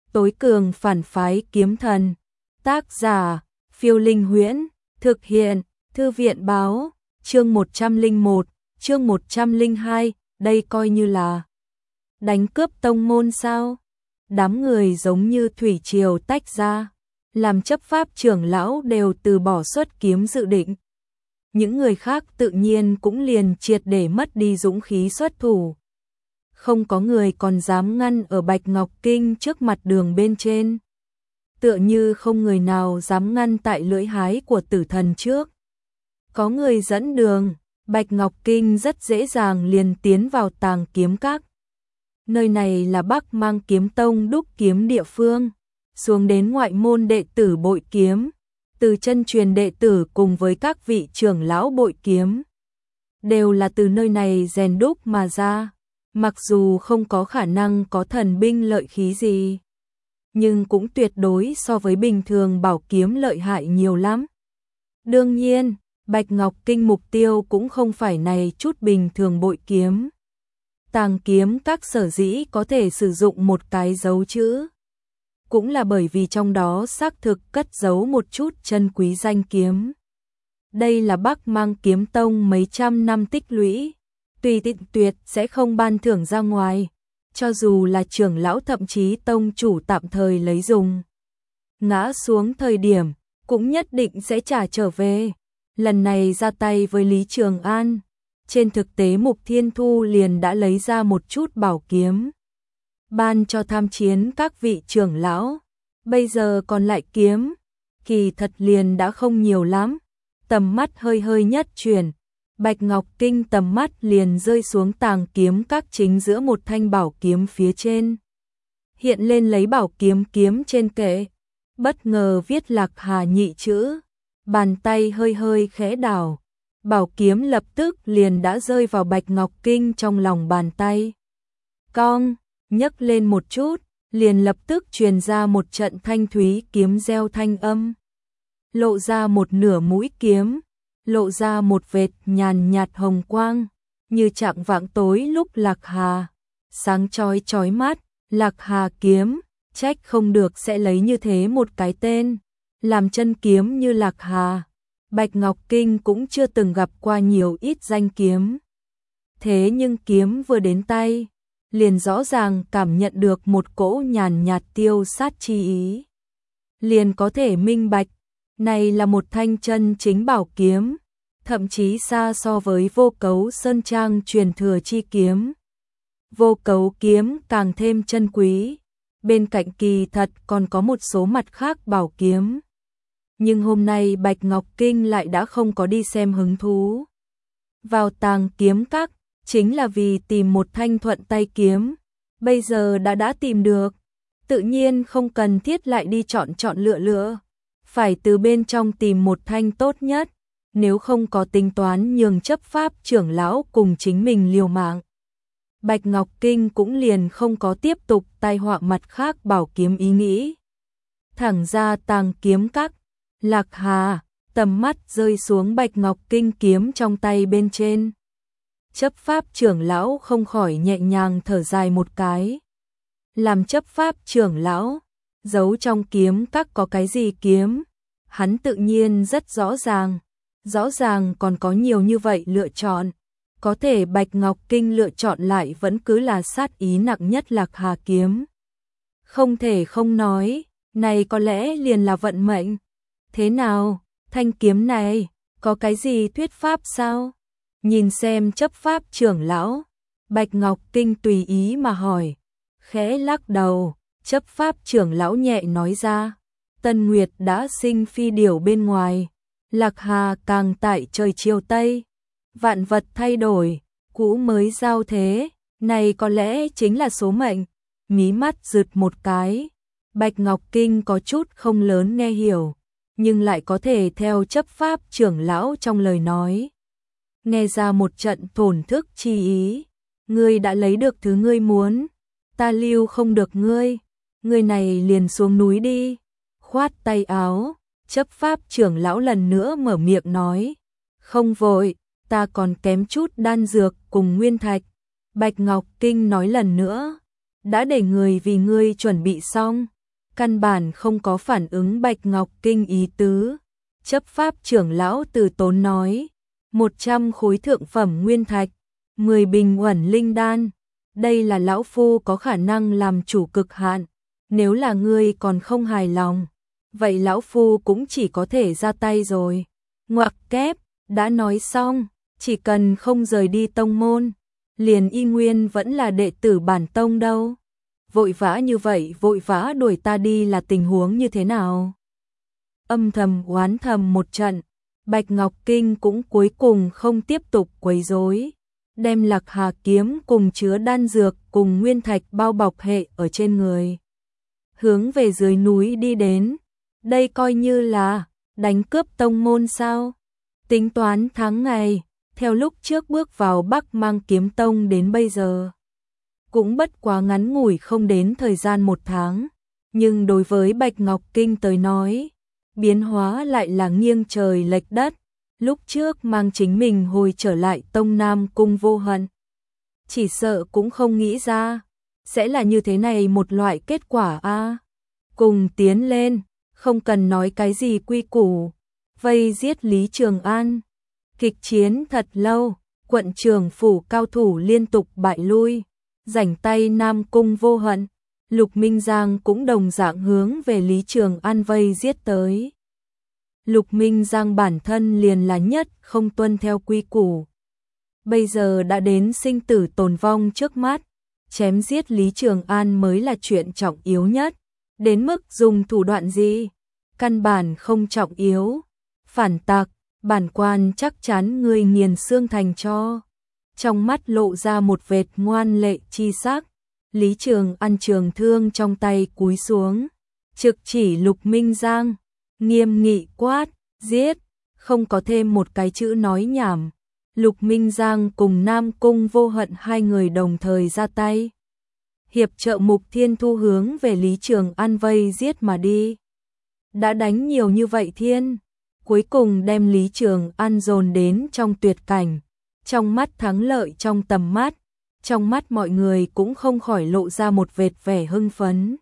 Tối cường phản phái kiếm thần. Tác giả, Phiêu Linh Huyễn. Thực hiện, Thư viện báo. Chương 101, chương 102, đây coi như là đánh cướp tông môn sao? Đám người giống như thủy triều tách ra, làm chấp pháp trưởng lão đều từ bỏ xuất kiếm dự định. Những người khác tự nhiên cũng liền triệt để mất đi dũng khí xuất thủ. Không có người còn dám ngăn ở Bạch Ngọc Kinh trước mặt đường bên trên. Tựa như không người nào dám ngăn tại lưỡi hái của tử thần trước. Có người dẫn đường, Bạch Ngọc Kinh rất dễ dàng liền tiến vào Tàng Kiếm Các. Nơi này là Bắc Mang Kiếm Tông đúc kiếm địa phương, xuống đến ngoại môn đệ tử bội kiếm, từ chân truyền đệ tử cùng với các vị trưởng lão bội kiếm, đều là từ nơi này rèn đúc mà ra. Mặc dù không có khả năng có thần binh lợi khí gì, nhưng cũng tuyệt đối so với bình thường bảo kiếm lợi hại nhiều lắm. Đương nhiên, Bạch Ngọc Kinh mục tiêu cũng không phải này chút bình thường bội kiếm. Tàng Kiếm Các sở dĩ có thể sử dụng một cái dấu chữ, cũng là bởi vì trong đó xác thực cất giấu một chút chân quý danh kiếm. Đây là Bắc Mang Kiếm Tông mấy trăm năm tích lũy, tùy tiện tuyệt sẽ không ban thưởng ra ngoài, cho dù là trưởng lão thậm chí tông chủ tạm thời lấy dùng. Ngã xuống thời điểm, cũng nhất định sẽ trả trở về. Lần này ra tay với Lý Trường An, trên thực tế Mục Thiên Thu liền đã lấy ra một chút bảo kiếm, ban cho tham chiến các vị trưởng lão. Bây giờ còn lại kiếm, kỳ thật liền đã không nhiều lắm. Tầm mắt hơi hơi nhất chuyển, Bạch Ngọc Kinh tầm mắt liền rơi xuống Tàng Kiếm Các chính giữa một thanh bảo kiếm phía trên. Hiện lên lấy bảo kiếm kiếm trên kệ, bất ngờ viết Lạc Hà nhị chữ, bàn tay hơi hơi khẽ đảo, bảo kiếm lập tức liền đã rơi vào Bạch Ngọc Kinh trong lòng bàn tay. Cong, nhấc lên một chút, liền lập tức truyền ra một trận thanh thúy kiếm reo thanh âm. Lộ ra một nửa mũi kiếm, lộ ra một vệt nhàn nhạt hồng quang, như chạng vạng tối lúc Lạc Hà, sáng chói chói mắt. Lạc Hà kiếm, trách không được sẽ lấy như thế một cái tên, làm chân kiếm như Lạc Hà. Bạch Ngọc Kinh cũng chưa từng gặp qua nhiều ít danh kiếm. Thế nhưng kiếm vừa đến tay, liền rõ ràng cảm nhận được một cỗ nhàn nhạt tiêu sát chi ý. Liền có thể minh bạch, này là một thanh chân chính bảo kiếm, thậm chí xa so với Vô Cấu Sơn Trang truyền thừa chi kiếm. Vô Cấu kiếm càng thêm chân quý, bên cạnh kỳ thật còn có một số mặt khác bảo kiếm. Nhưng hôm nay Bạch Ngọc Kinh lại đã không có đi xem hứng thú. Vào Tàng Kiếm Các, chính là vì tìm một thanh thuận tay kiếm, bây giờ đã tìm được, tự nhiên không cần thiết lại đi chọn lựa. Phải từ bên trong tìm một thanh tốt nhất, nếu không có tính toán nhường chấp pháp trưởng lão cùng chính mình liều mạng. Bạch Ngọc Kinh cũng liền không có tiếp tục tai họa mặt khác bảo kiếm ý nghĩ. Thẳng ra Tàng Kiếm Các, Lạc Hà, tầm mắt rơi xuống Bạch Ngọc Kinh kiếm trong tay bên trên. Chấp pháp trưởng lão không khỏi nhẹ nhàng thở dài một cái. Làm chấp pháp trưởng lão, giấu trong kiếm các có cái gì kiếm, hắn tự nhiên rất rõ ràng còn có nhiều như vậy lựa chọn. Có thể Bạch Ngọc Kinh lựa chọn lại vẫn cứ là sát ý nặng nhất Lạc Hà kiếm. Không thể không nói, này có lẽ liền là vận mệnh. Thế nào, thanh kiếm này, có cái gì thuyết pháp sao? Nhìn xem chấp pháp trưởng lão, Bạch Ngọc Kinh tùy ý mà hỏi. Khẽ lắc đầu, chấp pháp trưởng lão nhẹ nói ra. Tân Nguyệt đã sinh phi điểu bên ngoài, Lạc Hà càng tại trời chiều Tây. Vạn vật thay đổi, cũ mới giao thế, này có lẽ chính là số mệnh. Mí mắt rực một cái, Bạch Ngọc Kinh có chút không lớn nghe hiểu, nhưng lại có thể theo chấp pháp trưởng lão trong lời nói, nghe ra một trận thổn thức chi ý. Ngươi đã lấy được thứ ngươi muốn, ta lưu không được ngươi, ngươi này liền xuống núi đi. Khoát tay áo, chấp pháp trưởng lão lần nữa mở miệng nói, không vội, ta còn kém chút đan dược cùng nguyên thạch. Bạch Ngọc Kinh nói lần nữa, đã để người vì ngươi chuẩn bị xong, căn bản không có phản ứng Bạch Ngọc Kinh ý tứ. Chấp pháp trưởng lão Từ Tốn nói, 100 khối thượng phẩm nguyên thạch, 10 bình uẩn linh đan, đây là lão phu có khả năng làm chủ cực hạn, nếu là ngươi còn không hài lòng, vậy lão phu cũng chỉ có thể ra tay rồi. Ngoặc kép, đã nói xong, chỉ cần không rời đi tông môn, liền y nguyên vẫn là đệ tử bản tông đâu. Vội vã như vậy, vội vã đuổi ta đi là tình huống như thế nào? Âm thầm oán thầm một trận, Bạch Ngọc Kinh cũng cuối cùng không tiếp tục quấy rối, đem Lạc Hà kiếm cùng chứa đan dược cùng nguyên thạch bao bọc hệ ở trên người, hướng về dưới núi đi đến. Đây coi như là đánh cướp tông môn sao? Tính toán tháng ngày, theo lúc trước bước vào Bắc Mang Kiếm Tông đến bây giờ, cũng bất quá ngắn ngủi không đến thời gian 1 tháng, nhưng đối với Bạch Ngọc Kinh tới nói, biến hóa lại là nghiêng trời lệch đất. Lúc trước mang chính mình hồi trở lại Tông Nam Cung Vô Hận, chỉ sợ cũng không nghĩ ra sẽ là như thế này một loại kết quả a. Cùng tiến lên, không cần nói cái gì quy củ, vây giết Lý Trường An. Kịch chiến thật lâu, quận trưởng phủ cao thủ liên tục bại lui, rảnh tay Nam Cung Vô Hận, Lục Minh Giang cũng đồng dạng hướng về Lý Trường An vây giết tới. Lục Minh Giang bản thân liền là nhất không tuân theo quy củ. Bây giờ đã đến sinh tử tồn vong trước mắt, chém giết Lý Trường An mới là chuyện trọng yếu nhất. Đến mức dùng thủ đoạn gì, căn bản không trọng yếu. Phản tặc, bản quan chắc chắn ngươi nghiền xương thành cho. Trong mắt lộ ra một vệt ngoan lệ chi sắc, Lý Trường An trường thương trong tay cúi xuống, trực chỉ Lục Minh Giang, nghiêm nghị quát, giết, không có thêm một cái chữ nói nhảm. Lục Minh Giang cùng Nam Cung Vô Hận hai người đồng thời ra tay, hiệp trợ Mục Thiên Thu hướng về Lý Trường An vây giết mà đi. Đã đánh nhiều như vậy thiên, cuối cùng đem Lý Trường An dồn đến trong tuyệt cảnh. Trong mắt thắng lợi trong tầm mắt, trong mắt mọi người cũng không khỏi lộ ra một vệt vẻ hưng phấn.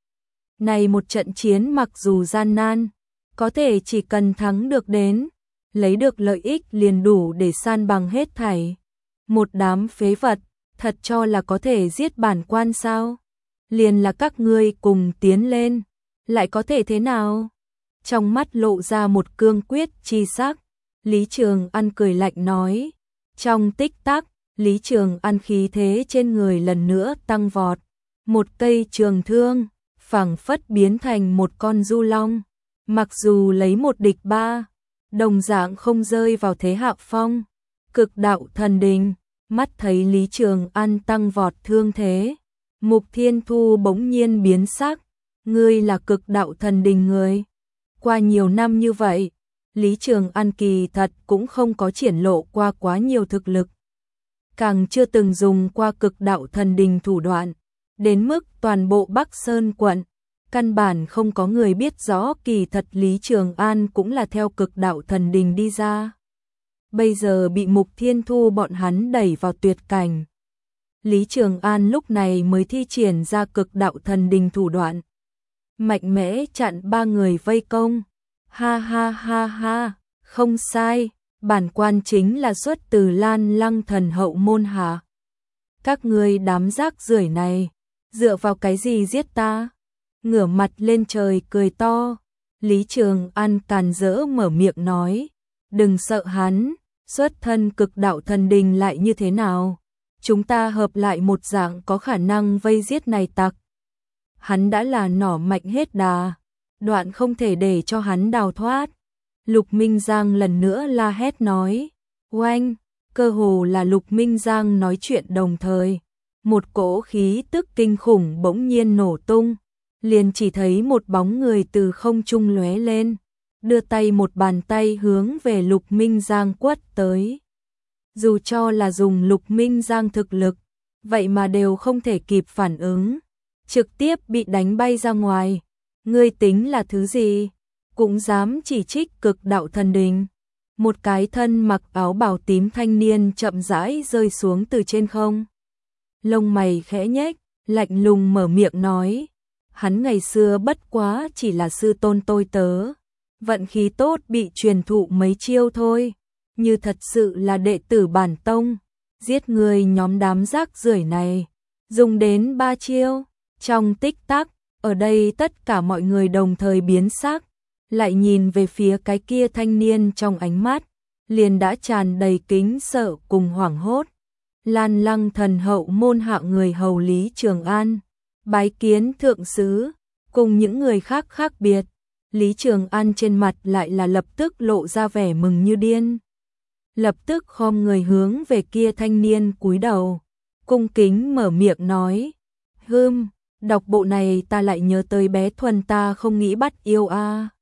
Này một trận chiến mặc dù gian nan, có thể chỉ cần thắng được đến, lấy được lợi ích liền đủ để san bằng hết thảy. Một đám phế vật, thật cho là có thể giết bản quan sao? Liền là các ngươi cùng tiến lên, lại có thể thế nào? Trong mắt lộ ra một cương quyết chi sắc, Lý Trường An cười lạnh nói. Trong tích tắc, Lý Trường An khí thế trên người lần nữa tăng vọt. Một cây trường thương, phảng phất biến thành một con du long. Mặc dù lấy một địch ba, đồng dạng không rơi vào thế hạ phong. Cực đạo thần đình, mắt thấy Lý Trường An tăng vọt thương thế. Mục Thiên Thu bỗng nhiên biến sắc. Ngươi là cực đạo thần đình người. Qua nhiều năm như vậy, Lý Trường An kỳ thật cũng không có triển lộ qua quá nhiều thực lực. Càng chưa từng dùng qua cực đạo thần đình thủ đoạn, đến mức toàn bộ Bắc Sơn quận, căn bản không có người biết rõ kỳ thật Lý Trường An cũng là theo cực đạo thần đình đi ra. Bây giờ bị Mục Thiên Thu bọn hắn đẩy vào tuyệt cảnh. Lý Trường An lúc này mới thi triển ra cực đạo thần đình thủ đoạn. Mạnh mẽ chặn 3 người vây công. Ha ha ha ha, không sai, bản quan chính là xuất từ Lan Lăng thần hậu môn hạ. Các ngươi đám rác rưởi này, dựa vào cái gì giết ta? Ngửa mặt lên trời cười to, Lý Trường An càn rỡ mở miệng nói, đừng sợ hắn, xuất thân cực đạo thần đình lại như thế nào? Chúng ta hợp lại một dạng có khả năng vây giết này tặc. Hắn đã là nỏ mạnh hết đà, đoạn không thể để cho hắn đào thoát. Lục Minh Giang lần nữa la hét nói, oanh, cơ hồ là Lục Minh Giang nói chuyện đồng thời. Một cỗ khí tức kinh khủng bỗng nhiên nổ tung, liền chỉ thấy một bóng người từ không trung lóe lên, đưa tay một bàn tay hướng về Lục Minh Giang quất tới. Dù cho là dùng Lục Minh Giang thực lực, vậy mà đều không thể kịp phản ứng, trực tiếp bị đánh bay ra ngoài. Ngươi tính là thứ gì? Cũng dám chỉ trích cực đạo thần đình. Một cái thân mặc áo bào tím thanh niên chậm rãi rơi xuống từ trên không. Lông mày khẽ nhếch, lạnh lùng mở miệng nói. hắn ngày xưa bất quá chỉ là sư tôn tôi tớ, vận khí tốt bị truyền thụ mấy chiêu thôi, như thật sự là đệ tử bản tông, giết người nhóm đám rác rưởi này, dùng đến 3 chiêu, trong tích tắc, ở đây tất cả mọi người đồng thời biến sắc, lại nhìn về phía cái kia thanh niên trong ánh mắt, liền đã tràn đầy kính sợ cùng hoảng hốt. Lan Lăng thần hậu môn hạ người hầu Lý Trường An, bái kiến thượng sứ, cùng những người khác khác biệt, Lý Trường An trên mặt lại là lập tức lộ ra vẻ mừng như điên. Lập tức khom người hướng về kia thanh niên cúi đầu, cung kính mở miệng nói, đọc bộ này ta lại nhớ tới bé Thuần ta không nghĩ bắt yêu a.